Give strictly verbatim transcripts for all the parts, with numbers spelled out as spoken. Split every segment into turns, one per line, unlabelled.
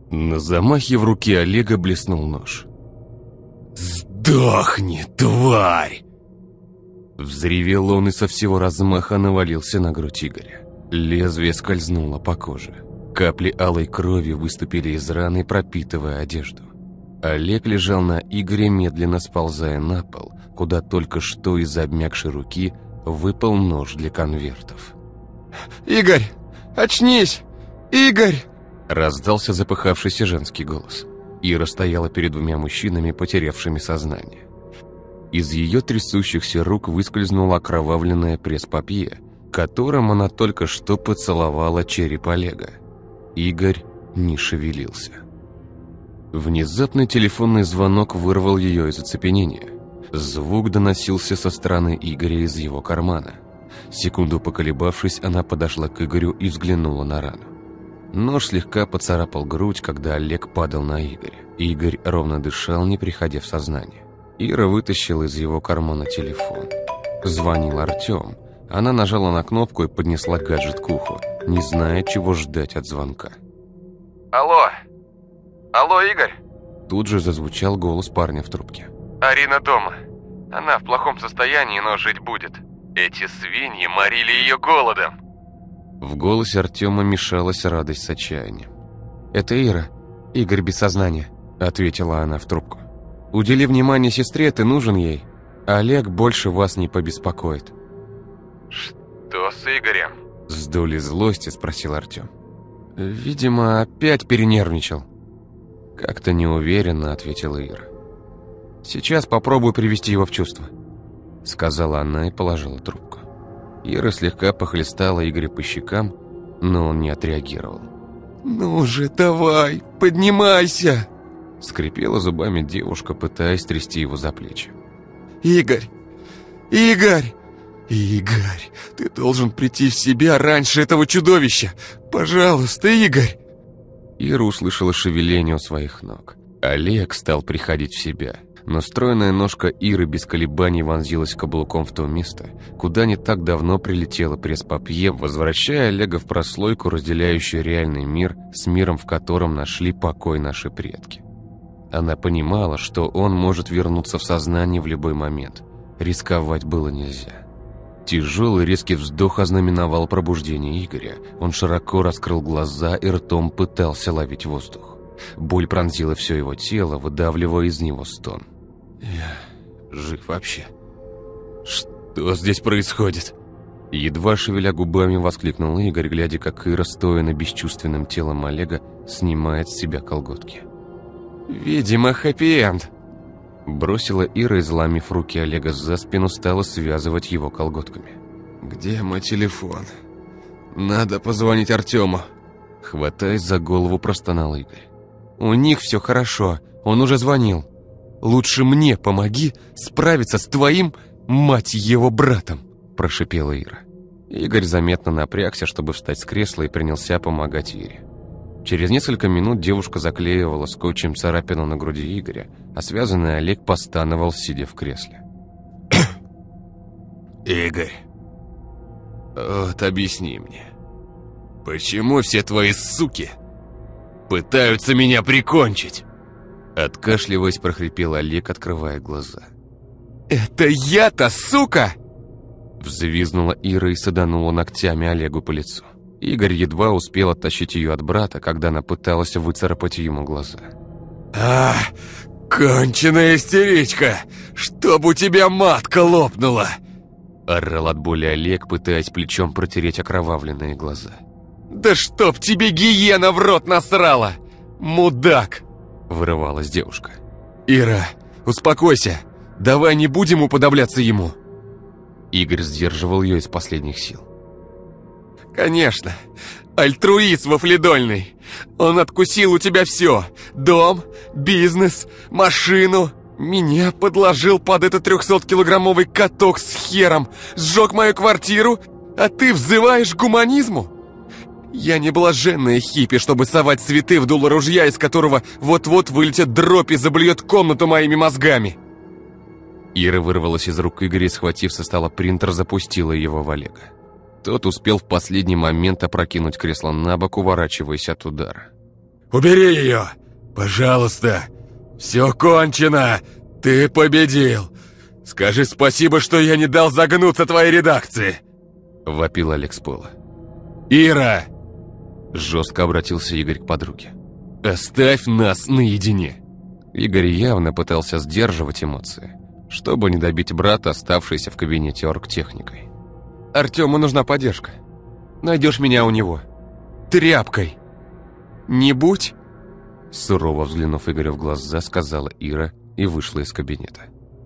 На замахе в руке Олега блеснул нож. «Сдохни, тварь!» Взревел он и со всего размаха навалился на грудь Игоря. Лезвие скользнуло по коже. Капли алой крови выступили из раны, пропитывая одежду. Олег лежал на Игоре, медленно сползая на пол, куда только что из обмякшей руки выпал нож для конвертов.
«Игорь, очнись! Игорь!»
Раздался запыхавшийся женский голос. Ира стояла перед двумя мужчинами, потерявшими сознание. Из ее трясущихся рук выскользнуло окровавленное пресс-папье, которым она только что поцеловала череп Олега. Игорь не шевелился. Внезапный телефонный звонок вырвал ее из оцепенения. Звук доносился со стороны Игоря из его кармана. Секунду поколебавшись, она подошла к Игорю и взглянула на рану. Нож слегка поцарапал грудь, когда Олег падал на Игоря. Игорь ровно дышал, не приходя в сознание. Ира вытащила из его кармана телефон. Звонил Артем. Она нажала на кнопку и поднесла гаджет к уху, не зная, чего ждать от звонка.
«Алло! Алло, Игорь!»
Тут же зазвучал голос парня в трубке.
«Арина дома. Она в плохом состоянии, но жить будет. Эти свиньи морили ее голодом».
В голосе Артема мешалась радость с отчаянием.
«Это Ира. Игорь без сознания»,
— ответила она в трубку.
«Удели внимание сестре, ты нужен ей. Олег больше вас не побеспокоит».
«Что с Игорем?»
— с долей злости спросил Артем.
«Видимо, опять перенервничал».
Как-то неуверенно ответила Ира.
«Сейчас попробую привести его в чувство»,
— сказала она и положила трубку. Ира слегка похлестала Игоря по щекам, но он не отреагировал.
«Ну же, давай, поднимайся!»
Скрипела зубами девушка, пытаясь трясти его за плечи.
«Игорь! Игорь! Игорь! Ты должен прийти в себя раньше этого чудовища! Пожалуйста, Игорь!»
Ира услышала шевеление у своих ног. Олег стал приходить в себя, но стройная ножка Иры без колебаний вонзилась каблуком в то место, куда не так давно прилетела пресс-папье, возвращая Олега в прослойку, разделяющую реальный мир с миром, в котором нашли покой наши предки. Она понимала, что он может вернуться в сознание в любой момент. Рисковать было нельзя. Тяжелый резкий вздох ознаменовал пробуждение Игоря. Он широко раскрыл глаза и ртом пытался ловить воздух. Боль пронзила все его тело, выдавливая из него стон. «Я жив вообще? Что здесь происходит?» Едва шевеля губами воскликнул Игорь, глядя, как Ира, стоя на бесчувственным телом Олега, снимает с себя колготки.
«Видимо, хэппи-энд»,
— бросила Ира, изломив руки Олега за спину, стала связывать его колготками.
«Где мой телефон? Надо позвонить Артему».
Хватаясь за голову, простонал Игорь.
«У них все хорошо, он уже звонил. Лучше мне помоги справиться с твоим, мать его, братом», — прошипела Ира.
Игорь заметно напрягся, чтобы встать с кресла, и принялся помогать Ире. Через несколько минут девушка заклеивала скотчем царапину на груди Игоря, а связанный Олег постановал, сидя в кресле.
«Игорь, вот объясни мне, почему все твои суки пытаются меня прикончить?»
Откашливаясь, прохрипел Олег, открывая глаза.
«Это я-то, сука!»
Взвизгнула Ира и саданула ногтями Олегу по лицу. Игорь едва успел оттащить ее от брата, когда она пыталась выцарапать ему глаза.
«А, конченая истеричка! Чтоб у тебя матка лопнула!»
Орал от боли Олег, пытаясь плечом протереть окровавленные глаза.
«Да чтоб тебе гиена в рот насрала! Мудак!»
Вырывалась девушка.
«Ира, успокойся! Давай не будем уподобляться ему!»
Игорь сдерживал ее из последних сил.
«Конечно! Альтруист вафледольный! Он откусил у тебя все! Дом, бизнес, машину! Меня подложил под этот трехсоткилограммовый каток с хером! Сжег мою квартиру, а ты взываешь к гуманизму? Я не блаженная хиппи, чтобы совать цветы в дуло ружья, из которого вот-вот вылетит дробь и заблюет комнату моими мозгами!»
Ира вырвалась из рук Игоря и, схватив со стола принтер, запустила его в Олега. Тот успел в последний момент опрокинуть кресло на бок, уворачиваясь от удара.
Убери ее! Пожалуйста! Все кончено! Ты победил! Скажи спасибо, что я не дал загнуться твоей редакции!»
Вопил Олег с пола.
«Ира!»
Жестко обратился Игорь к подруге.
«Оставь нас наедине!»
Игорь явно пытался сдерживать эмоции, чтобы не добить брата, оставшийся в кабинете оргтехникой.
«Артему нужна поддержка. Найдешь меня у него. Тряпкой. Не будь!»
Сурово взглянув Игорю в глаза, сказала Ира и вышла из кабинета.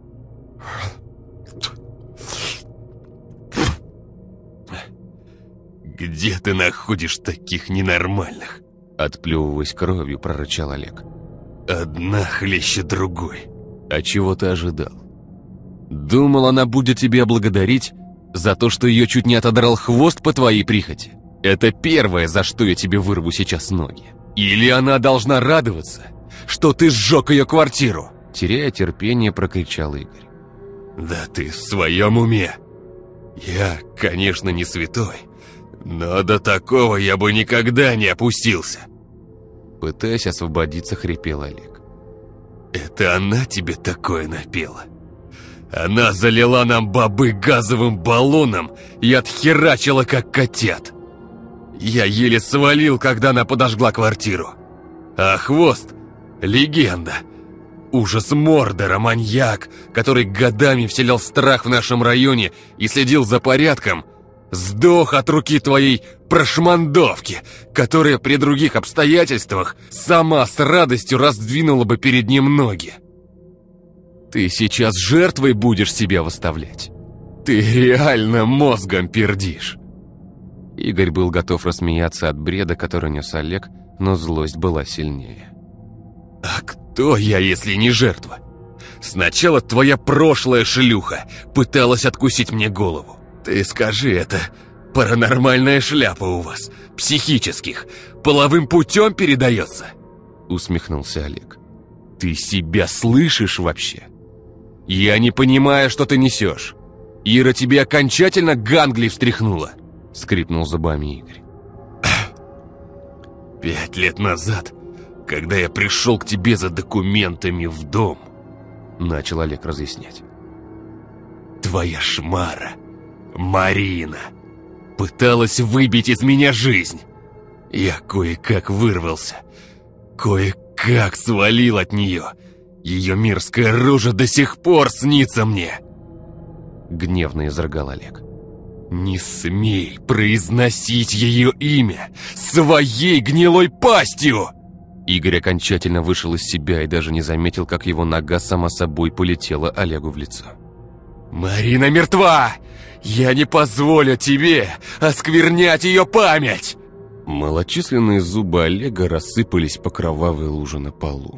«Где ты находишь таких ненормальных?»
Отплевываясь кровью, прорычал Олег.
«Одна хлеще другой».
«А чего ты ожидал? Думал, она будет тебя благодарить за то, что ее чуть не отодрал хвост по твоей прихоти? Это первое, за что я тебе вырву сейчас ноги. Или она должна радоваться, что ты сжег ее квартиру?» Теряя терпение, прокричал Игорь.
«Да ты в своем уме? Я, конечно, не святой, но до такого я бы никогда не опустился!»
Пытаясь освободиться, хрипел Олег.
«Это она тебе такое напела? Она залила нам бобы газовым баллоном и отхерачила, как котят! Я еле свалил, когда она подожгла квартиру. А Хвост — легенда! Ужас Мордора, маньяк, который годами вселял страх в нашем районе и следил за порядком, сдох от руки твоей прошмандовки, которая при других обстоятельствах сама с радостью раздвинула бы перед ним ноги. Ты сейчас жертвой будешь себя выставлять? Ты реально мозгом пердишь!»
Игорь был готов рассмеяться от бреда, который нес Олег, но злость была сильнее.
«А кто я, если не жертва? Сначала твоя прошлая шлюха пыталась откусить мне голову. Ты скажи, это паранормальная шляпа у вас, психических, половым путем передается?»
Усмехнулся Олег.
«Ты себя слышишь вообще? Я не понимаю, что ты несешь. Ира тебе окончательно гангли встряхнула!»
Скрипнул зубами Игорь.
«Пять лет назад, когда я пришел к тебе за документами в дом», начал Олег разъяснять, «твоя шмара, Марина, пыталась выбить из меня жизнь. Я кое-как вырвался, кое-как свалил от нее. Ее мерзкая рожа до сих пор снится мне!»
Гневно изрыгал Олег.
«Не смей произносить ее имя своей гнилой пастью!»
Игорь окончательно вышел из себя и даже не заметил, как его нога сама собой полетела Олегу в лицо.
«Марина мертва! Я не позволю тебе осквернять ее память!»
Малочисленные зубы Олега рассыпались по кровавой луже на полу.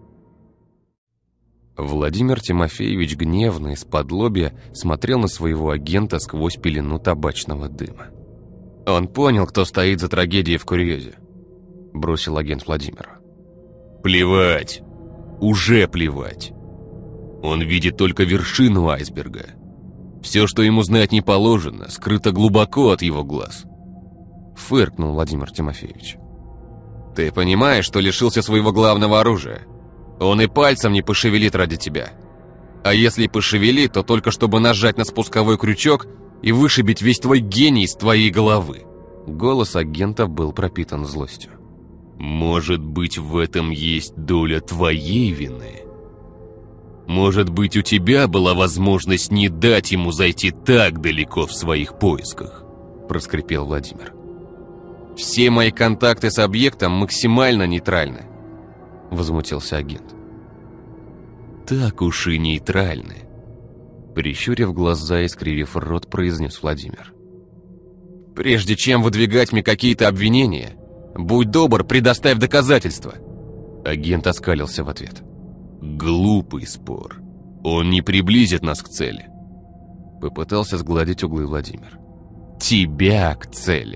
Владимир Тимофеевич гневно из-под-лобья смотрел на своего агента сквозь пелену табачного дыма.
«Он понял, кто стоит за трагедией в Курьезе», — бросил агент Владимиру.
«Плевать! Уже плевать! Он видит только вершину айсберга. Все, что ему знать не положено, скрыто глубоко от его глаз», — фыркнул Владимир Тимофеевич.
«Ты понимаешь, что лишился своего главного оружия? Он и пальцем не пошевелит ради тебя. А если и пошевелит, то только чтобы нажать на спусковой крючок и вышибить весь твой гений из твоей головы».
Голос агента был пропитан злостью.
«Может быть, в этом есть доля твоей вины? Может быть, у тебя была возможность не дать ему зайти так далеко в своих поисках?»
Проскрипел Владимир.
«Все мои контакты с объектом максимально нейтральны», — возмутился агент.
«Так уж и нейтральны»,
— прищурив глаза и скривив рот, произнес Владимир.
«Прежде чем выдвигать мне какие-то обвинения, будь добр, предоставь доказательства».
Агент оскалился в ответ.
«Глупый спор. Он не приблизит нас к цели».
Попытался сгладить углы Владимир.
«Тебя к цели»,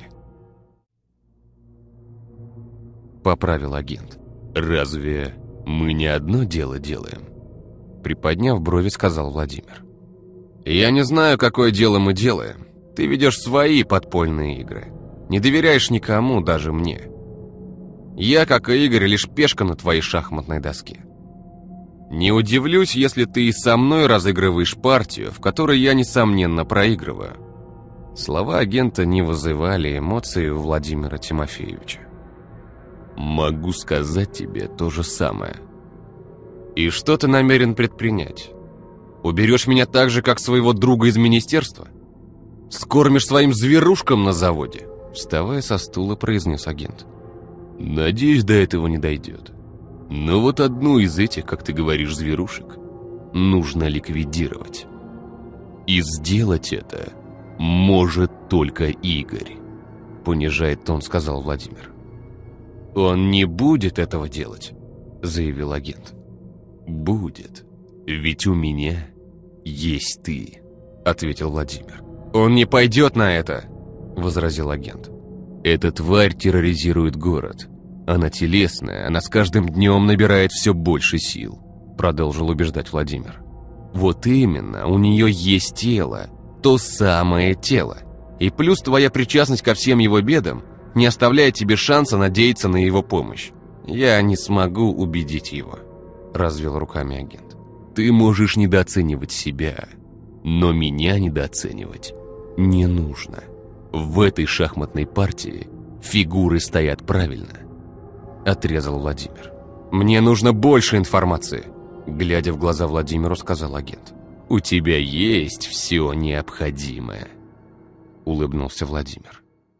— поправил агент.
«Разве мы не одно дело делаем?»
Приподняв брови, сказал Владимир.
«Я не знаю, какое дело мы делаем. Ты ведешь свои подпольные игры. Не доверяешь никому, даже мне. Я, как и Игорь, лишь пешка на твоей шахматной доске. Не удивлюсь, если ты и со мной разыгрываешь партию, в которой я, несомненно, проигрываю». Слова агента не вызывали эмоций у Владимира Тимофеевича. «Могу сказать тебе то же самое». «И что ты намерен предпринять? Уберешь меня так же, как своего друга из министерства? Скормишь своим зверушкам на заводе?» Вставая со стула, произнес агент. «Надеюсь, до этого не дойдет. Но вот одну из этих, как ты говоришь, зверушек нужно ликвидировать. И сделать это может только Игорь», — понижает тон, сказал Владимир. «Он не будет этого делать», — заявил агент. «Будет, ведь у меня есть ты», — ответил Владимир. «Он не пойдет на это», — возразил агент. «Эта тварь терроризирует город. Она телесная, она с каждым днем набирает все больше сил», — продолжил убеждать Владимир. «Вот именно, у нее есть тело, то самое тело. И плюс твоя причастность ко всем его бедам не оставляет тебе шанса надеяться на его помощь. Я не смогу убедить его», — развел руками агент. «Ты можешь недооценивать себя, но меня недооценивать не нужно. В этой шахматной партии фигуры стоят правильно», — отрезал Владимир. «Мне нужно больше информации», — глядя в глаза Владимиру, сказал агент. «У тебя есть все необходимое», — улыбнулся Владимир.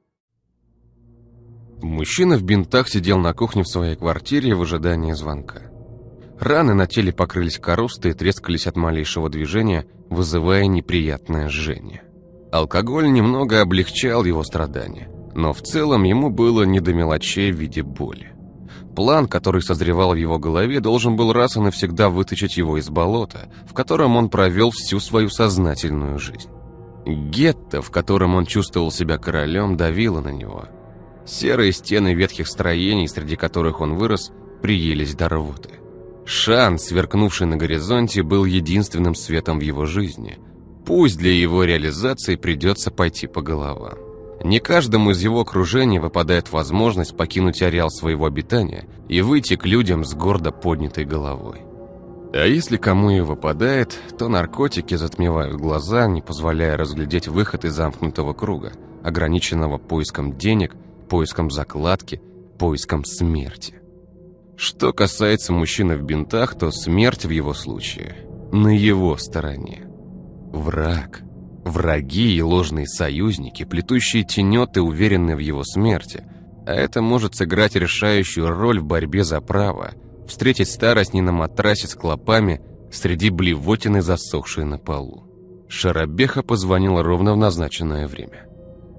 Мужчина в бинтах сидел на кухне в своей квартире в ожидании звонка. Раны на теле покрылись коростой и трескались от малейшего движения, вызывая неприятное жжение. Алкоголь немного облегчал его страдания, но в целом ему было не до мелочей в виде боли. План, который созревал в его голове, должен был раз и навсегда вытащить его из болота, в котором он провел всю свою сознательную жизнь. Гетто, в котором он чувствовал себя королем, давило на него. Серые стены ветхих строений, среди которых он вырос, приелись до рвоты. Шанс, сверкнувший на горизонте, был единственным светом в его жизни. Пусть для его реализации придется пойти по головам. Не каждому из его окружения выпадает возможность покинуть ареал своего обитания и выйти к людям с гордо поднятой головой. А если кому и выпадает, то наркотики затмевают глаза, не позволяя разглядеть выход из замкнутого круга, ограниченного поиском денег, поиском закладки, поиском смерти. Что касается мужчины в бинтах, то смерть в его случае на его стороне. Враг, враги и ложные союзники, плетущие тенет и уверенные в его смерти, а это может сыграть решающую роль в борьбе за право, встретить старость не на матрасе с клопами среди блевотины, засохшей на полу. Шарабеха позвонила ровно в назначенное время.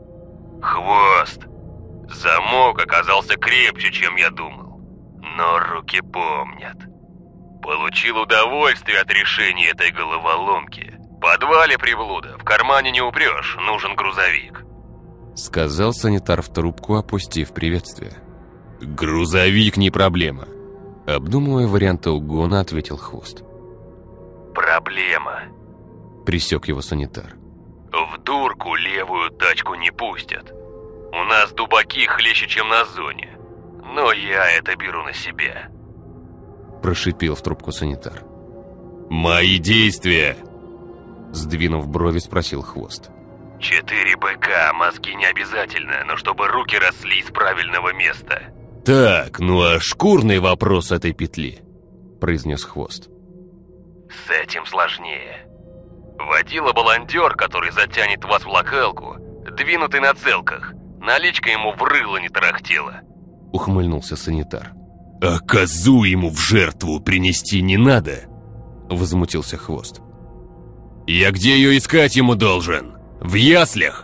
«Хвост! Замок оказался крепче, чем я думал, но руки помнят. Получил удовольствие от решения этой головоломки. В подвале приблуда, в кармане не упрешь, нужен грузовик»,
— сказал санитар в трубку, опустив приветствие. «Грузовик не проблема», — обдумывая варианты угона, ответил Хвост.
«Проблема»,
— пресек его санитар.
«В дурку левую тачку не пустят. У нас дубаки хлеще, чем на зоне. Но я это беру на себя»,
— прошипел в трубку санитар. «Мои действия!» — сдвинув брови, спросил Хвост.
«Четыре БК, мозги не обязательно, но чтобы руки росли из правильного места».
«Так, ну а шкурный вопрос этой петли», — произнес Хвост.
«С этим сложнее. Водила-баландер, который затянет вас в локалку, двинутый на целках, наличка ему в рыло не тарахтела»,
— ухмыльнулся санитар. «А козу ему в жертву принести не надо?» — возмутился Хвост. «Я где ее искать ему должен? В яслях?»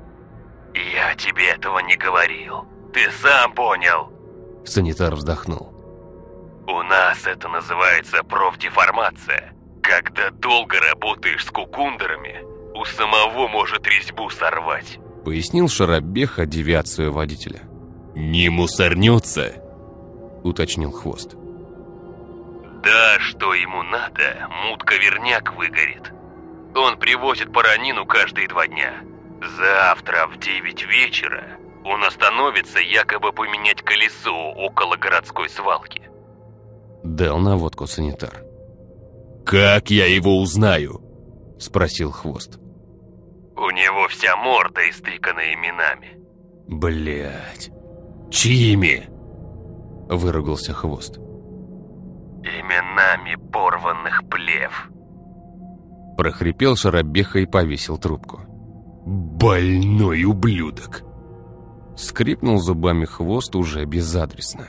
«Я тебе этого не говорил. Ты сам понял».
Санитар вздохнул.
«У нас это называется профдеформация. Когда долго работаешь с кукундерами, у самого может резьбу сорвать»,
— пояснил Шарабеха девиацию водителя. «Не мусорнется?» — уточнил Хвост.
«Да, что ему надо, мутка-верняк выгорит. Он привозит паранину каждые два дня. Завтра в девять вечера Он остановится якобы поменять колесо около городской свалки.
Дал наводку санитар.
«Как я его узнаю?» – спросил Хвост.
У него вся морда истыкана именами.
Блять. Чьими? Выругался Хвост.
Именами порванных плев.
Прохрипел Шарабеха и повесил трубку.
Больной ублюдок.
Скрипнул зубами Хвост уже безадресно.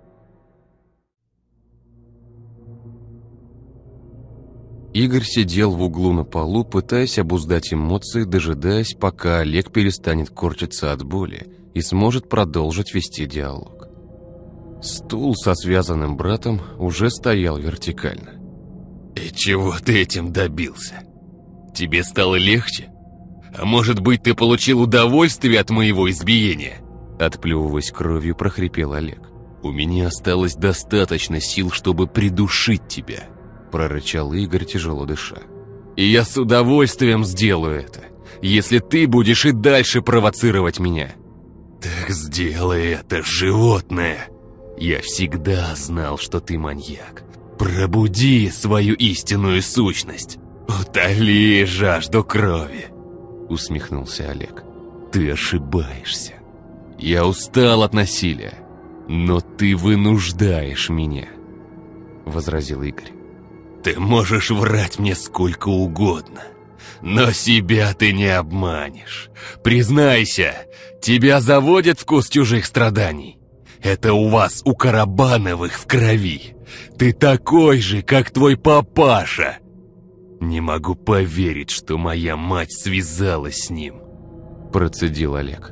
Игорь сидел в углу на полу, пытаясь обуздать эмоции, дожидаясь, пока Олег перестанет корчиться от боли и сможет продолжить вести диалог. Стул со связанным братом уже стоял вертикально.
«И чего ты этим добился? Тебе стало легче? А может быть, ты получил удовольствие от моего избиения?»
Отплевываясь кровью, прохрипел Олег.
«У меня осталось достаточно сил, чтобы придушить тебя»,
прорычал Игорь, тяжело дыша.
«И я с удовольствием сделаю это, если ты будешь и дальше провоцировать меня». «Так сделай это, животное! Я всегда знал, что ты маньяк. Пробуди свою истинную сущность. Утоли жажду крови!»
Усмехнулся Олег.
«Ты ошибаешься. Я устал от насилия, но ты вынуждаешь меня», возразил Игорь. «Ты можешь врать мне сколько угодно, но себя ты не обманешь. Признайся, тебя заводит вкус чужих страданий. Это у вас, у Карабановых, в крови. Ты такой же, как твой папаша. Не могу поверить, что моя мать связалась с ним», процедил Олег.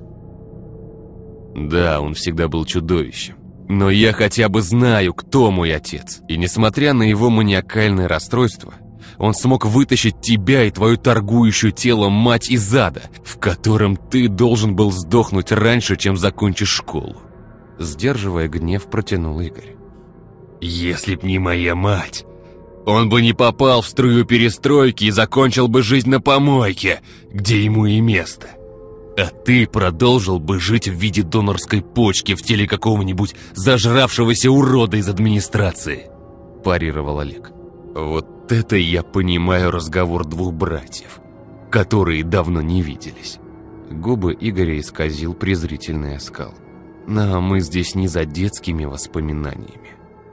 «Да, он всегда был чудовищем. Но я хотя бы знаю, кто мой отец. И несмотря на его маниакальное расстройство, он смог вытащить тебя и твою торгующую телом мать из ада, в котором ты должен был сдохнуть раньше, чем закончишь школу».
Сдерживая гнев, протянул Игорь.
«Если б не моя мать, он бы не попал в струю перестройки и закончил бы жизнь на помойке, где ему и место. А ты продолжил бы жить в виде донорской почки в теле какого-нибудь зажравшегося урода из администрации», парировал Олег. «Вот это я понимаю разговор двух братьев, которые давно не виделись».
Губы Игоря исказил презрительный оскал. «Но мы здесь не за детскими воспоминаниями».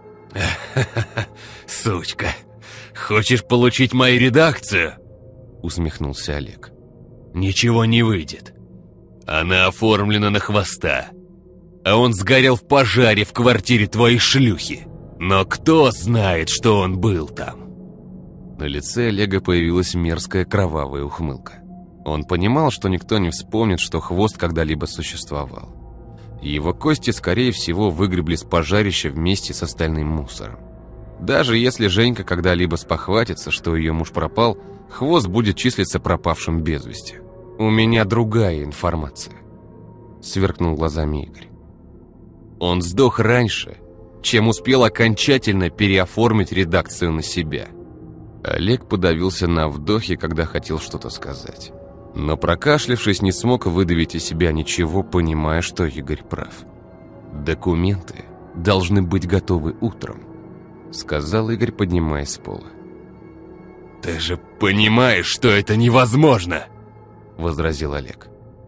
«Сучка, хочешь получить мою редакцию?»
Усмехнулся Олег.
«Ничего не выйдет. Она оформлена на Хвоста, а он сгорел в пожаре в квартире твоей шлюхи. Но кто знает, что он был там?»
На лице Олега появилась мерзкая кровавая ухмылка. Он понимал, что никто не вспомнит, что Хвост когда-либо существовал. Его кости, скорее всего, выгребли с пожарища вместе с остальным мусором. Даже если Женька когда-либо спохватится, что ее муж пропал, Хвост будет числиться пропавшим без вести. «У меня другая информация», — сверкнул глазами Игорь. «Он сдох раньше, чем успел окончательно переоформить редакцию на себя». Олег подавился на вдохе, когда хотел что-то сказать. Но, прокашлявшись, не смог выдавить из себя ничего, понимая, что Игорь прав. «Документы должны быть готовы утром», — сказал Игорь, поднимаясь с пола.
«Ты же понимаешь, что это невозможно!» — возразил Олег.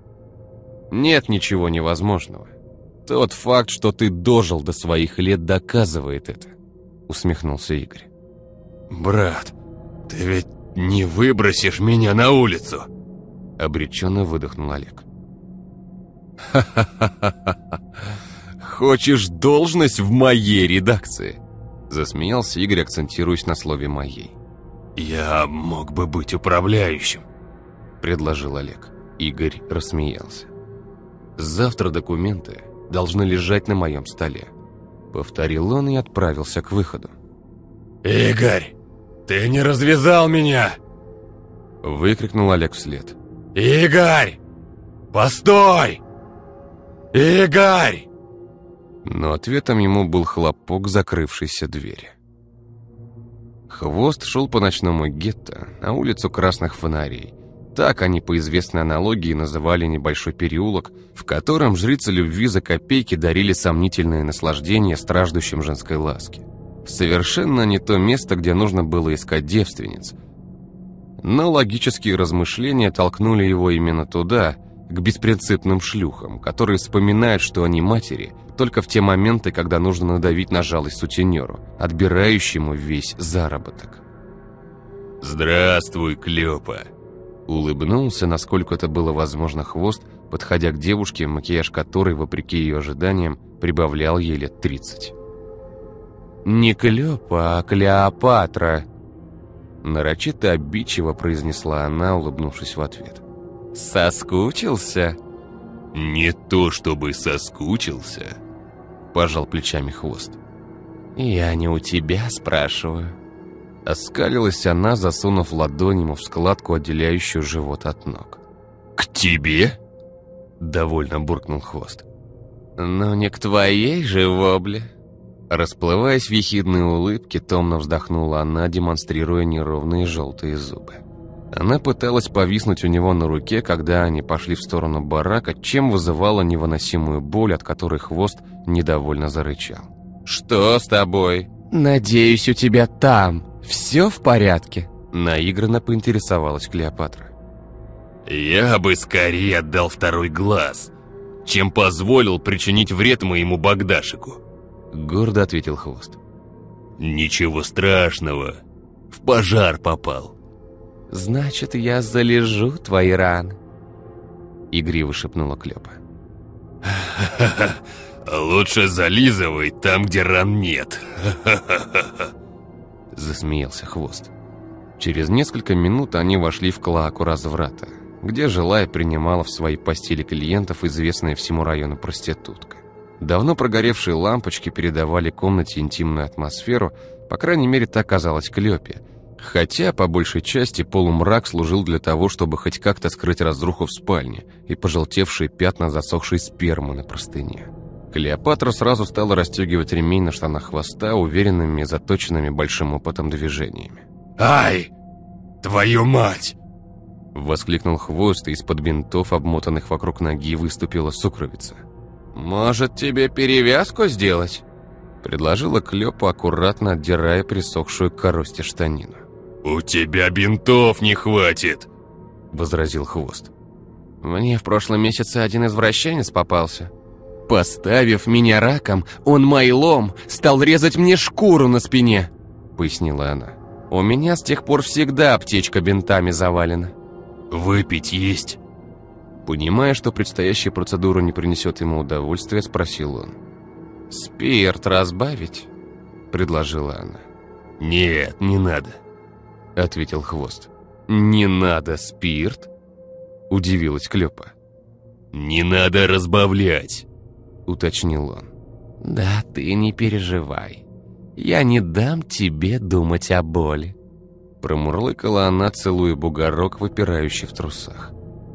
«Нет ничего невозможного. Тот факт, что ты дожил до своих лет, доказывает это», — усмехнулся Игорь.
«Брат, ты ведь не выбросишь меня на улицу!» —
обреченно выдохнул Олег.
«Ха-ха-ха-ха! Хочешь должность в моей редакции?» —
засмеялся Игорь, акцентируясь на слове «моей».
«Я мог бы быть управляющим», —
предложил Олег. Игорь рассмеялся. «Завтра документы должны лежать на моем столе», — повторил он и отправился к выходу.
«Игорь, ты не развязал меня!»
— выкрикнул Олег вслед.
«Игорь! Постой! Игорь!»
Но ответом ему был хлопок закрывшейся двери. Хвост шел по ночному гетто на улицу красных фонарей, Так они по известной аналогии называли небольшой переулок, в котором жрицы любви за копейки дарили сомнительные наслаждения страждущим женской ласке. Совершенно не то место, где нужно было искать девственниц. Но логические размышления толкнули его именно туда, к беспринципным шлюхам, которые вспоминают, что они матери, только в те моменты, когда нужно надавить на жалость сутенеру, отбирающему весь заработок.
«Здравствуй, Клёпа!»
Улыбнулся, насколько это было возможно, Хвост, подходя к девушке, макияж которой, вопреки ее ожиданиям, прибавлял ей лет тридцать. «Не Клёпа, а Клеопатра!» Нарочито обидчиво произнесла она, улыбнувшись в ответ. «Соскучился?»
«Не то чтобы соскучился»,
— пожал плечами Хвост.
«Я не у тебя спрашиваю».
Оскалилась она, засунув ладонь ему в складку, отделяющую живот от ног.
«К тебе?»
— довольно буркнул Хвост.
«Но не к твоей же вобле».
Расплываясь в ехидной улыбке, томно вздохнула она, демонстрируя неровные желтые зубы. Она пыталась повиснуть у него на руке, когда они пошли в сторону барака, чем вызывала невыносимую боль, от которой Хвост недовольно зарычал.
«Что с тобой?» «Надеюсь, у тебя там все в порядке?»
Наигранно поинтересовалась Клеопатра.
«Я бы скорее отдал второй глаз, чем позволил причинить вред моему Богдашику», —
гордо ответил Хвост.
«Ничего страшного, в пожар попал».
«Значит, я залежу твои раны»,
— игриво шепнула Клёпа.
«Ха-ха-ха, лучше зализывай там, где ран нет». «Ха-ха-ха-ха»,
— засмеялся Хвост. Через несколько минут они вошли в клоаку разврата, где жила и принимала в свои постели клиентов известная всему району проститутка. Давно прогоревшие лампочки передавали комнате интимную атмосферу, по крайней мере, так казалось Клёпе, хотя, по большей части, полумрак служил для того, чтобы хоть как-то скрыть разруху в спальне и пожелтевшие пятна засохшей спермы на простыне. Клеопатра сразу стала расстегивать ремень на штанах Хвоста уверенными и заточенными большим опытом движениями.
«Ай, твою мать!»
— воскликнул Хвост, и из-под бинтов, обмотанных вокруг ноги, выступила сукровица.
«Может, тебе перевязку сделать?»
— предложила Клёпа, аккуратно отдирая присохшую к коросте штанину.
«У тебя бинтов не хватит!»
— возразил Хвост.
«Мне в прошлом месяце один извращенец попался. Поставив меня раком, он майлом стал резать мне шкуру на спине», — пояснила она. «У меня с тех пор всегда аптечка бинтами завалена».
«Выпить есть?»
Понимая, что предстоящая процедура не принесет ему удовольствия, спросил он.
«Спирт разбавить?» — предложила она.
«Нет, не надо»,
— ответил Хвост. «Не надо спирт?» — удивилась Клёпа.
«Не надо разбавлять»,
— уточнил он.
«Да ты не переживай. Я не дам тебе думать о боли»,
— промурлыкала она, целуя бугорок, выпирающий в трусах.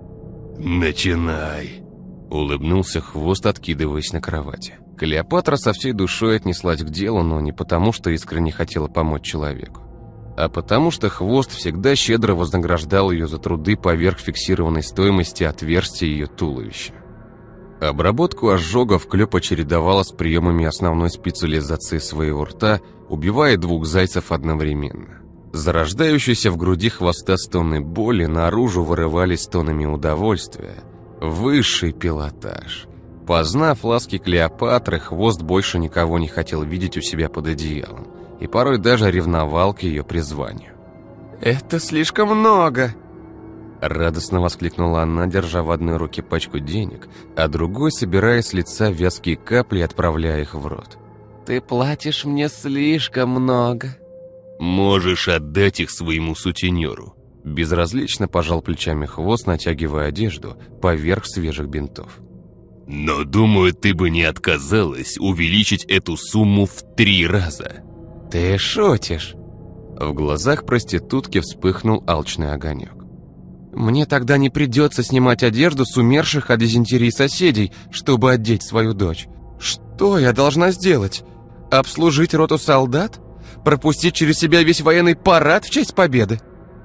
«Начинай»,
— улыбнулся Хвост, откидываясь на кровати. Клеопатра со всей душой отнеслась к делу, но не потому, что искренне хотела помочь человеку, а потому что Хвост всегда щедро вознаграждал ее за труды поверх фиксированной стоимости отверстия ее туловища. Обработку ожогов Клёпа чередовала с приемами основной специализации своего рта, убивая двух зайцев одновременно. Зарождающиеся в груди Хвоста стоны боли наружу вырывались стонами удовольствия. Высший пилотаж. Познав ласки Клеопатры, Хвост больше никого не хотел видеть у себя под одеялом и порой даже ревновал к ее призванию.
«Это слишком много!»
Радостно воскликнула она, держа в одной руке пачку денег, а другой собирая с лица вязкие капли и отправляя их в рот.
«Ты платишь мне слишком много!»
«Можешь отдать их своему сутенеру»,
— безразлично пожал плечами Хвост, натягивая одежду поверх свежих бинтов.
«Но, думаю, ты бы не отказалась увеличить эту сумму в три раза».
«Ты шутишь?»
В глазах проститутки вспыхнул алчный огонек.
«Мне тогда не придется снимать одежду с умерших от дизентерии соседей, чтобы одеть свою дочь. Что я должна сделать? Обслужить роту солдат? Пропустить через себя весь военный парад в честь победы?»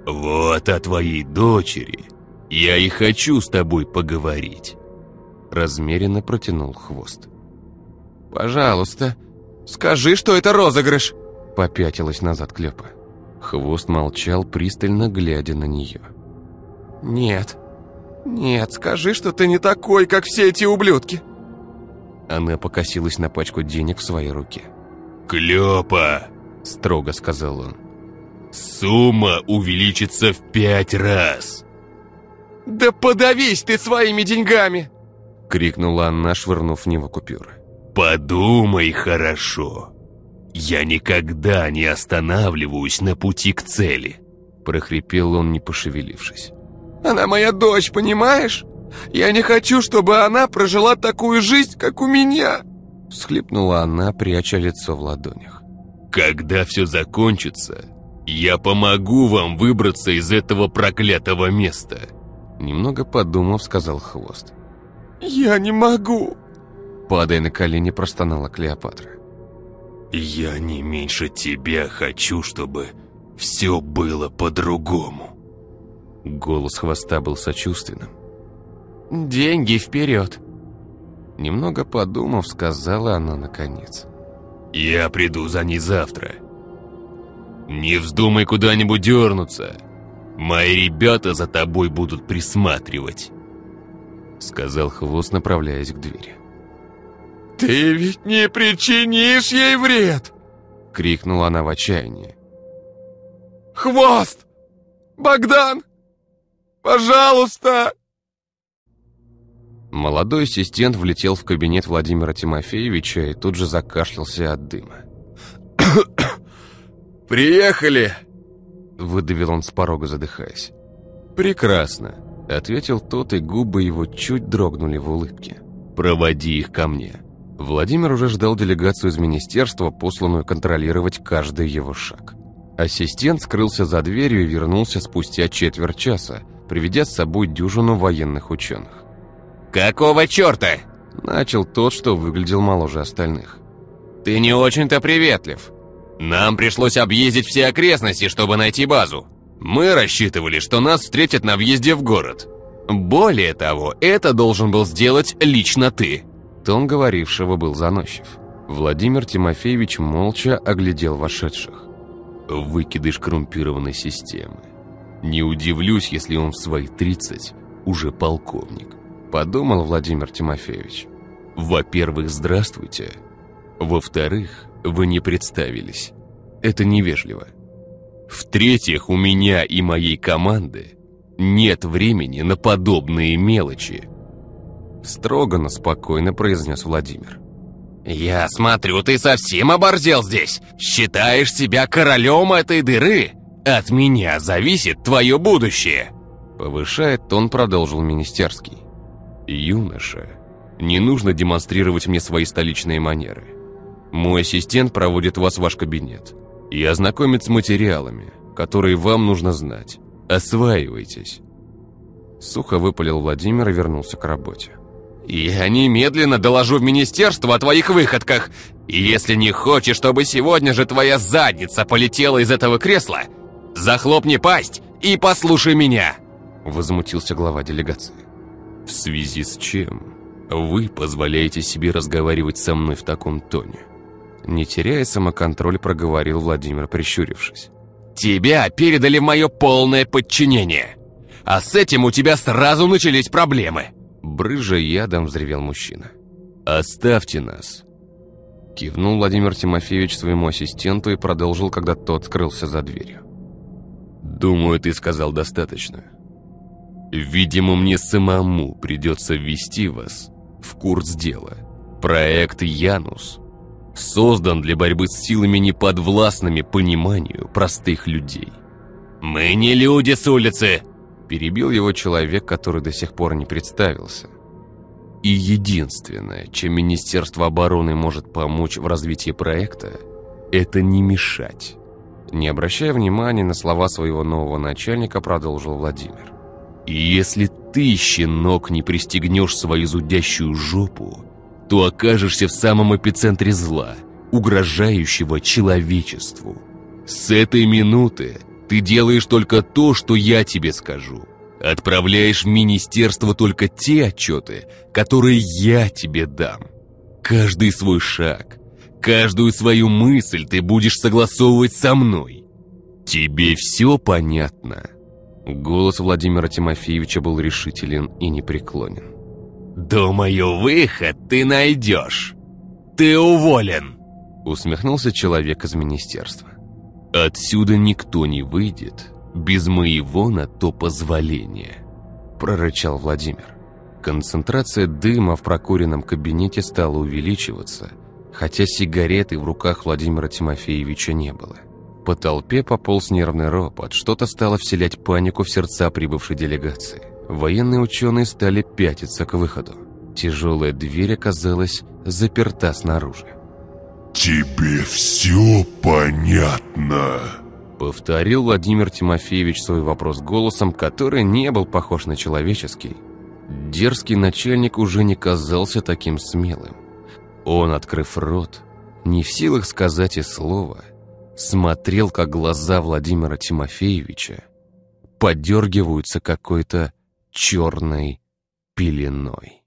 Вот о твоей дочери я и хочу с тобой поговорить.
Размеренно протянул Хвост.
Пожалуйста, скажи, что это розыгрыш.
Попятилась назад Клёпа. Хвост молчал, пристально глядя на нее.
Нет, нет, скажи, что ты не такой, как все эти ублюдки.
Она покосилась на пачку денег в своей руке.
Клёпа,
строго сказал он.
Сумма увеличится в пять раз.
Да подавись ты своими деньгами!
Крикнула она, швырнув в него купюры.
Подумай хорошо. Я никогда не останавливаюсь на пути к цели.
Прохрипел он, не пошевелившись.
Она моя дочь, понимаешь? Я не хочу, чтобы она прожила такую жизнь, как у меня.
Всхлипнула она, пряча лицо в ладонях.
Когда все закончится, я помогу вам выбраться из этого проклятого места.
Немного подумав, сказал Хвост.
Я не могу.
Падая на колени, простонала Клеопатра.
Я не меньше тебя хочу, чтобы все было по-другому.
Голос Хвоста был сочувственным.
Деньги вперед.
Немного подумав, сказала она наконец.
Я приду за ней завтра. Не вздумай куда-нибудь дернуться. Мои ребята за тобой будут присматривать.
Сказал Хвост, направляясь к двери.
Ты ведь не причинишь ей вред!
Крикнула она в отчаянии.
Хвост! Богдан! Пожалуйста!
Молодой ассистент влетел в кабинет Владимира Тимофеевича и тут же закашлялся от дыма.
«Приехали!»
— выдавил он с порога, задыхаясь. «Прекрасно!» — ответил тот, и губы его чуть дрогнули в улыбке. «Проводи их ко мне!» Владимир уже ждал делегацию из министерства, посланную контролировать каждый его шаг. Ассистент скрылся за дверью и вернулся спустя четверть часа, приведя с собой дюжину военных ученых.
«Какого черта?»
— начал тот, что выглядел моложе остальных.
«Ты не очень-то приветлив. Нам пришлось объездить все окрестности, чтобы найти базу. Мы рассчитывали, что нас встретят на въезде в город. Более того, это должен был сделать лично ты».
Тон говорившего был заносчив. Владимир Тимофеевич молча оглядел вошедших. Выкидыш коррумпированной системы. Не удивлюсь, если он в свои тридцать уже полковник, подумал Владимир Тимофеевич. Во-первых, здравствуйте. Во-вторых, вы не представились. Это невежливо. В-третьих, у меня и моей команды нет времени на подобные мелочи. Строго, но спокойно произнес Владимир.
«Я смотрю, ты совсем оборзел здесь. Считаешь себя королем этой дыры? От меня зависит твое будущее».
Повышая тон, продолжил Министерский. «Юноша, не нужно демонстрировать мне свои столичные манеры. Мой ассистент проводит вас в ваш кабинет и ознакомит с материалами, которые вам нужно знать. Осваивайтесь». Сухо выпалил Владимир и вернулся к работе.
«Я немедленно доложу в министерство о твоих выходках. И если не хочешь, чтобы сегодня же твоя задница полетела из этого кресла, захлопни пасть и послушай меня!»
Возмутился глава делегации. «В связи с чем вы позволяете себе разговаривать со мной в таком тоне?» Не теряя самоконтроль, проговорил Владимир, прищурившись.
«Тебя передали в мое полное подчинение. А с этим у тебя сразу начались проблемы!»
Брызжа ядом взревел мужчина. «Оставьте нас!» Кивнул Владимир Тимофеевич своему ассистенту и продолжил, когда тот скрылся за дверью. «Думаю, ты сказал достаточно. Видимо, мне самому придется ввести вас в курс дела. Проект «Янус» создан для борьбы с силами, неподвластными пониманию простых людей».
«Мы не люди с улицы!»
Перебил его человек, который до сих пор не представился. «И единственное, чем Министерство обороны может помочь в развитии проекта, это не мешать». Не обращая внимания на слова своего нового начальника, продолжил Владимир. «И если ты, щенок, не пристегнешь свою зудящую жопу, то окажешься в самом эпицентре зла, угрожающего человечеству. С этой минуты
Ты делаешь только то, что я тебе скажу. Отправляешь в министерство только те отчеты, которые я тебе дам. Каждый свой шаг, каждую свою мысль ты будешь согласовывать со мной. Тебе все понятно?» Голос Владимира Тимофеевича был решителен и непреклонен. «Думаю, выход ты найдешь. Ты уволен!» Усмехнулся человек из министерства. «Отсюда никто не выйдет без моего на то позволения», прорычал Владимир. Концентрация дыма в прокуренном кабинете стала увеличиваться, хотя сигареты в руках Владимира Тимофеевича не было. По толпе пополз нервный ропот, что-то стало вселять панику в сердца прибывшей делегации. Военные ученые стали пятиться к выходу. Тяжелая дверь оказалась заперта снаружи.
«Тебе все понятно?»
Повторил Владимир Тимофеевич свой вопрос голосом, который не был похож на человеческий. Дерзкий начальник уже не казался таким смелым. Он, открыв рот, не в силах сказать и слова, смотрел, как глаза Владимира Тимофеевича подергиваются какой-то черной пеленой.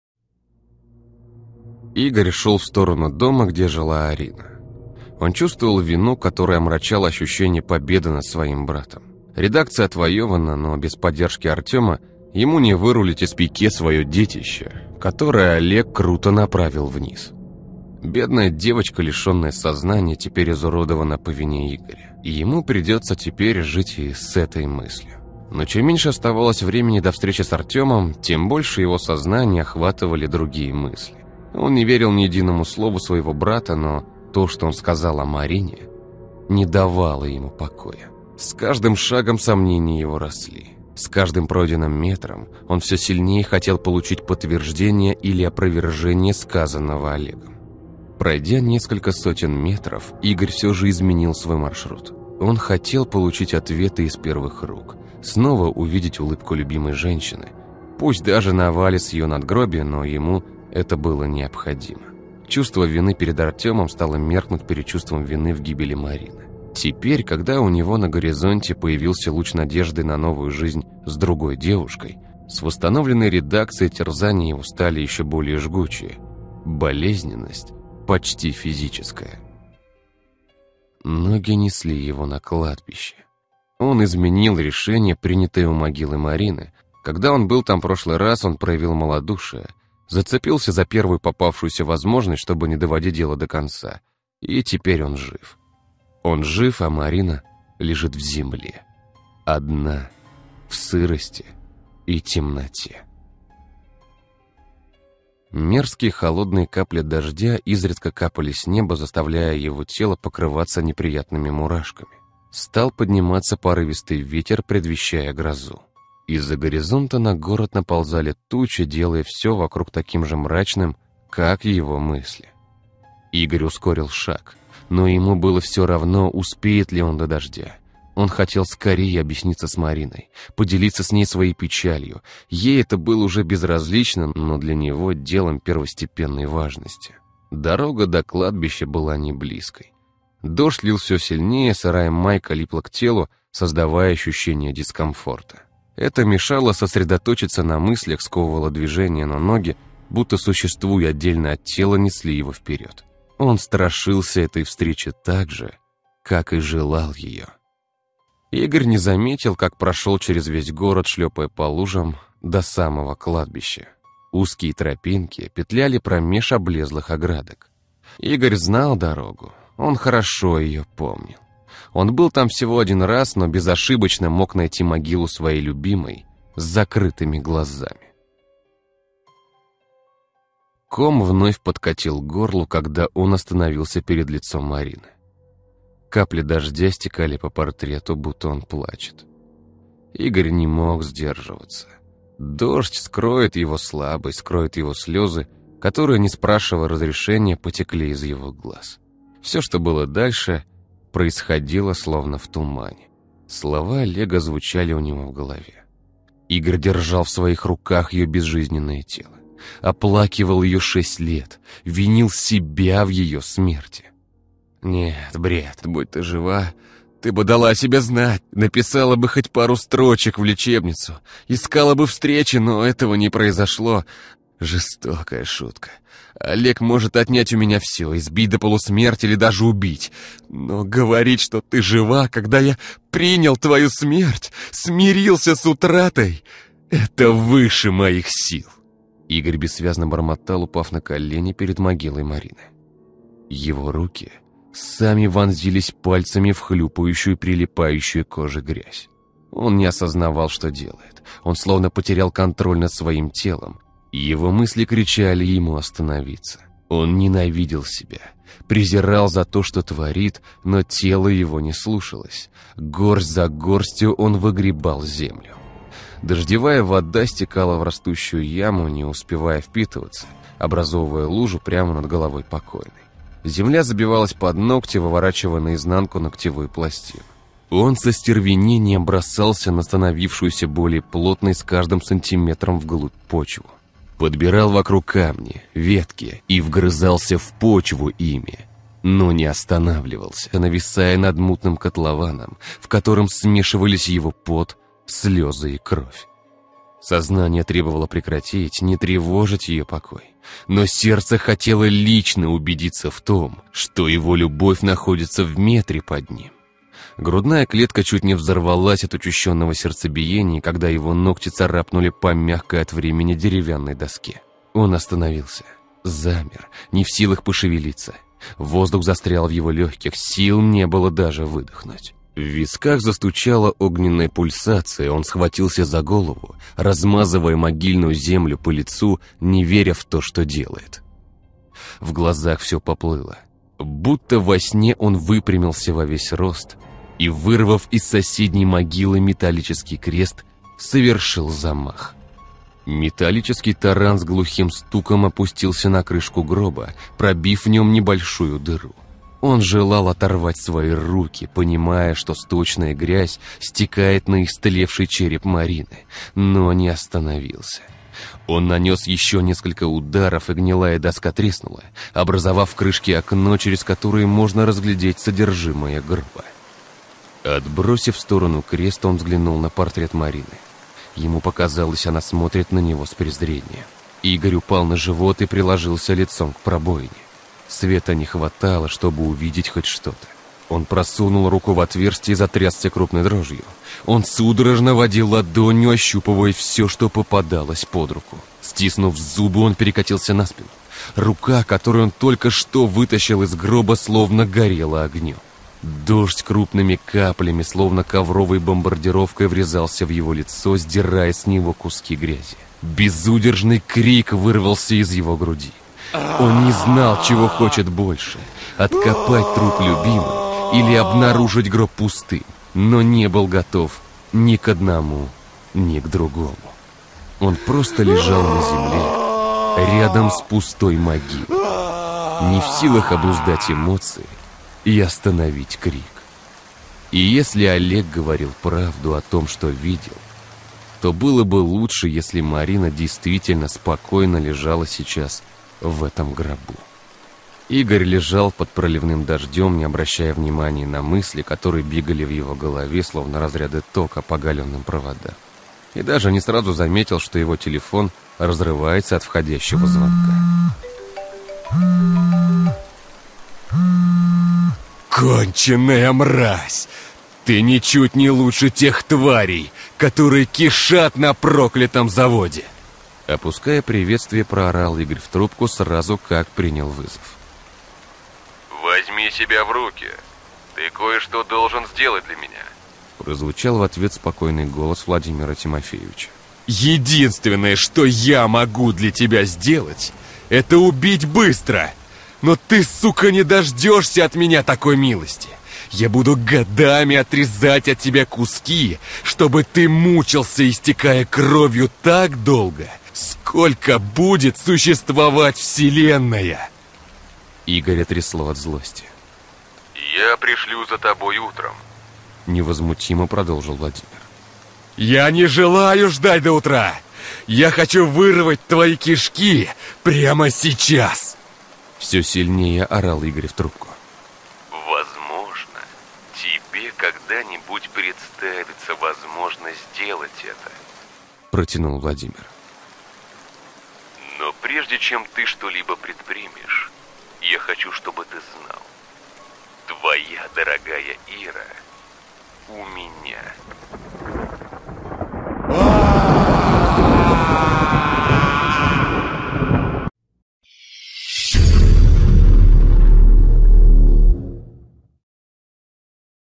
Игорь шел в сторону дома, где жила Арина. Он чувствовал вину, которая омрачала ощущение победы над своим братом. Редакция отвоевана, но без поддержки Артема ему не вырулить из пике свое детище, которое Олег круто направил вниз. Бедная девочка, лишенная сознания, теперь изуродована по вине Игоря. И ему придется теперь жить и с этой мыслью. Но чем меньше оставалось времени до встречи с Артемом, тем больше его сознание охватывали другие мысли. Он не верил ни единому слову своего брата, но то, что он сказал о Марине, не давало ему покоя. С каждым шагом сомнения его росли. С каждым пройденным метром он все сильнее хотел получить подтверждение или опровержение сказанного Олегом. Пройдя несколько сотен метров, Игорь все же изменил свой маршрут. Он хотел получить ответы из первых рук, снова увидеть улыбку любимой женщины, пусть даже на овале с ее надгробия, но ему это было необходимо. Чувство вины перед Артемом стало меркнуть перед чувством вины в гибели Марины. Теперь, когда у него на горизонте появился луч надежды на новую жизнь с другой девушкой, с восстановленной редакцией терзания его стали еще более жгучие. Болезненность почти физическая. Ноги несли его на кладбище. Он изменил решение, принятое у могилы Марины. Когда он был там в прошлый раз, он проявил малодушие, зацепился за первую попавшуюся возможность, чтобы не доводить дело до конца. И теперь он жив. Он жив, а Марина лежит в земле. Одна, в сырости и темноте. Мерзкие холодные капли дождя изредка капали с неба, заставляя его тело покрываться неприятными мурашками. Стал подниматься порывистый ветер, предвещая грозу. Из-за горизонта на город наползали тучи, делая все вокруг таким же мрачным, как его мысли. Игорь ускорил шаг, но ему было все равно, успеет ли он до дождя. Он хотел скорее объясниться с Мариной, поделиться с ней своей печалью. Ей это было уже безразлично, но для него делом первостепенной важности. Дорога до кладбища была не близкой. Дождь лил все сильнее, сырая майка липла к телу, создавая ощущение дискомфорта. Это мешало сосредоточиться на мыслях, сковывало движение, но ноги, будто существуя отдельно от тела, несли его вперед. Он страшился этой встречи так же, как и желал ее. Игорь не заметил, как прошел через весь город, шлепая по лужам, до самого кладбища. Узкие тропинки петляли промеж облезлых оградок. Игорь знал дорогу, он хорошо ее помнил. Он был там всего один раз, но безошибочно мог найти могилу своей любимой с закрытыми глазами. Ком вновь подкатил к горлу, когда он остановился перед лицом Марины. Капли дождя стекали по портрету, будто он плачет. Игорь не мог сдерживаться. Дождь скроет его слабость, скроет его слезы, которые, не спрашивая разрешения, потекли из его глаз. Все, что было дальше, происходило словно в тумане. Слова Олега звучали у него в голове. Игорь держал в своих руках ее безжизненное тело, оплакивал ее шесть лет, винил себя в ее смерти. Нет, бред, будь ты жива,
Ты бы дала о себе знать, написала бы хоть пару строчек в лечебницу, искала бы встречи, но этого не произошло. Жестокая шутка. Олег может отнять у меня все, избить до полусмерти или даже убить. Но говорить, что ты жива, когда я принял твою смерть, смирился с утратой, это выше моих сил. Игорь бессвязно бормотал, упав на колени перед могилой Марины. Его руки сами вонзились пальцами в хлюпающую, прилипающую к коже грязь. Он не осознавал, что делает. Он словно потерял контроль над своим телом. Его мысли кричали ему остановиться. Он ненавидел себя, презирал за то, что творит, но тело его не слушалось. Горсть за горстью он выгребал землю. Дождевая вода стекала в растущую яму, не успевая впитываться, образовывая лужу прямо над головой покойной. Земля забивалась под ногти, выворачивая наизнанку ногтевую пластину. Он со стервенением бросался на становившуюся более плотной с каждым сантиметром вглубь почву. Подбирал вокруг камни, ветки и вгрызался в почву ими, но не останавливался, нависая над мутным котлованом, в котором смешивались его пот, слезы и кровь. Сознание требовало прекратить, не тревожить ее покой. Но сердце хотело лично убедиться в том, что его любовь находится в метре под ним. Грудная клетка чуть не взорвалась от учащенного сердцебиения, когда его ногти царапнули по мягкой от времени деревянной доске. Он остановился, замер, не в силах пошевелиться. Воздух застрял в его легких, сил не было даже выдохнуть. В висках застучала огненная пульсация, он схватился за голову, размазывая могильную землю по лицу, не веря в то, что делает. В глазах все поплыло. Будто во сне он выпрямился во весь рост и, вырвав из соседней могилы металлический крест, совершил замах. Металлический таран с глухим стуком опустился на крышку гроба, пробив в нем небольшую дыру. Он желал оторвать свои руки, понимая, что сточная грязь стекает на истлевший череп Марины, но не остановился. Он нанес еще несколько ударов, и гнилая доска треснула, образовав в крышке окно, через которое можно разглядеть содержимое гроба. Отбросив в сторону крест, он взглянул на портрет Марины. Ему показалось, она смотрит на него с презрением. Игорь упал на живот и приложился лицом к пробоине. Света не хватало, чтобы увидеть хоть что-то. Он просунул руку в отверстие и затрясся крупной дрожью. Он судорожно водил ладонью, ощупывая все, что попадалось под руку. Стиснув зубы, он перекатился на спину. Рука, которую он только что вытащил из гроба, словно горела огнем. Дождь крупными каплями, словно ковровой бомбардировкой, врезался в его лицо, сдирая с него куски грязи. Безудержный крик вырвался из его груди. Он не знал, чего хочет больше — откопать труп любимой или обнаружить гроб пустым, но не был готов ни к одному, ни к другому. Он просто лежал на земле, рядом с пустой могилой, не в силах обуздать эмоции и остановить крик. И если Олег говорил правду о том, что видел, то было бы лучше, если Марина действительно спокойно лежала сейчас в этом гробу. Игорь лежал под проливным дождем, не обращая внимания на мысли, которые бегали в его голове, словно разряды тока по галенным проводам. И даже не сразу заметил, что его телефон разрывается от входящего звонка. «Конченая мразь! Ты ничуть не лучше тех тварей, которые кишат на проклятом заводе!» Опуская приветствие, проорал Игорь в трубку сразу, как принял вызов.
«Возьми себя в руки. Ты кое-что должен сделать для меня»,
прозвучал в ответ спокойный голос Владимира Тимофеевича. «Единственное, что я могу для тебя сделать, это убить быстро. Но ты, сука, не дождешься от меня такой милости. Я буду годами отрезать от тебя куски, чтобы ты мучился, истекая кровью так долго, сколько будет существовать Вселенная!» Игоря трясло от злости.
«Я пришлю за тобой утром»,
невозмутимо продолжил Владимир. «Я не желаю ждать до утра! Я хочу вырвать твои кишки прямо сейчас!» Все сильнее орал Игорь в трубку.
«Возможно, тебе, как когда-нибудь представится возможность сделать это.
Протянул Владимир.
Но прежде чем ты что-либо предпримешь, я хочу, чтобы ты знал. Твоя дорогая Ира у меня.